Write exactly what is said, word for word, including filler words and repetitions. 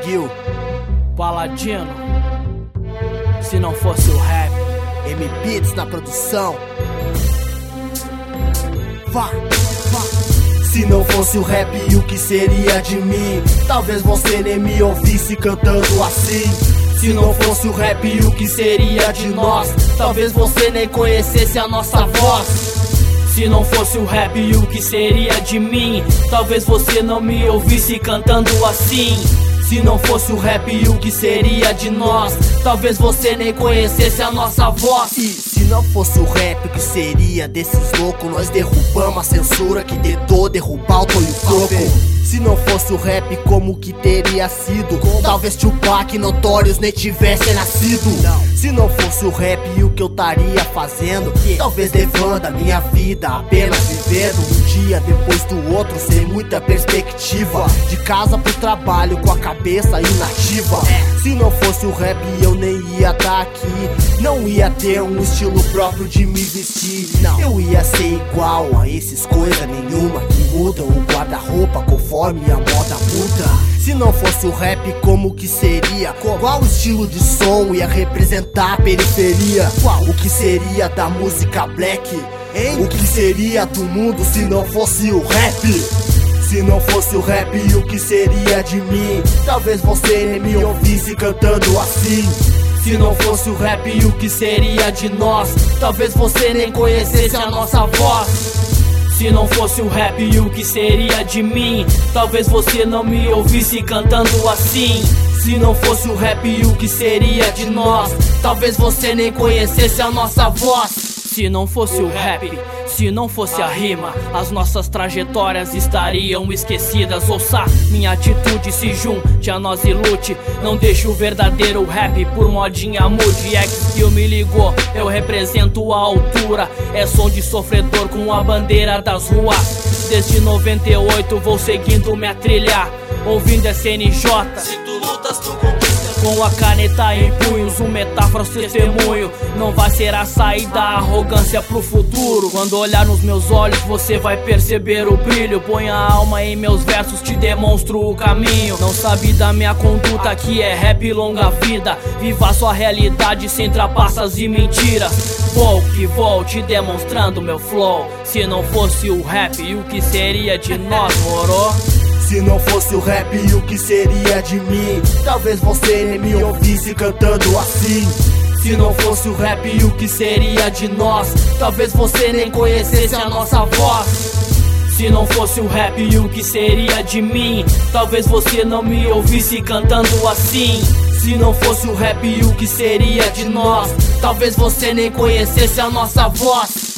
Gil, Paladino. Se não fosse o rap, M-Beats na produção. Vá, vá. Se não fosse o rap, o que seria de mim? Talvez você nem me ouvisse cantando assim. Se não fosse o rap, o que seria de nós? Talvez você nem conhecesse a nossa voz. Se não fosse o rap, o que seria de mim? Talvez você não me ouvisse cantando assim. Se não fosse o rap, o que seria de nós? Talvez você nem conhecesse a nossa voz. E se não fosse o rap, o que seria desses loucos? Nós derrubamos a censura que tentou derrubar o Tonho Croco. Se não fosse o rap, como que teria sido? Talvez Tupac e Notorious nem tivessem nascido. Se não fosse o rap, o que eu estaria fazendo? Talvez levando a minha vida, apenas vivendo um dia depois do outro, sem muita perspectiva. De casa pro trabalho, com a cabeça inativa. Se não fosse o rap, eu nem ia estar aqui. Não ia ter um estilo próprio de me vestir. Eu ia ser igual a esses coisa nenhuma que mudam o guarda-roupa conforme a moda muda. Se não fosse o rap, como que seria? Qual estilo de som ia representar a periferia? O que seria da música black? Hein? O que seria do mundo se não fosse o rap? Se não fosse o rap, o que seria de mim? Talvez você nem me ouvisse cantando assim. Se não fosse o rap, o que seria de nós? Talvez você nem conhecesse a nossa voz. Se não fosse o rap, o que seria de mim? Talvez você não me ouvisse cantando assim. Se não fosse o rap, o que seria de nós? Talvez você nem conhecesse a nossa voz. Se não fosse o rap, se não fosse a rima, as nossas trajetórias estariam esquecidas. Ouça minha atitude, se junte a nós e lute. Não deixe o verdadeiro rap por modinha mude. X-Skill me ligou, eu represento a altura. É som de sofredor com a bandeira das ruas. Desde noventa e oito vou seguindo minha trilha, ouvindo S N J. Se tu lutas, tu conquistas. Com a caneta em punhos, um metáfora testemunho. Não vai ser a saída, a arrogância pro futuro. Quando olhar nos meus olhos, você vai perceber o brilho. Põe a alma em meus versos, te demonstro o caminho. Não sabe da minha conduta, que é rap longa vida. Viva sua realidade sem trapaças e mentiras. Vou que vou te demonstrando meu flow. Se não fosse o rap, o que seria de nós, moro? Se não fosse o rap, o que seria de mim? Talvez você nem me ouvisse cantando assim. Se não fosse o rap, o que seria de nós? Talvez você nem conhecesse a nossa voz. Se não fosse o rap, o que seria de mim? Talvez você não me ouvisse cantando assim. Se não fosse o rap, o que seria de nós? Talvez você nem conhecesse a nossa voz.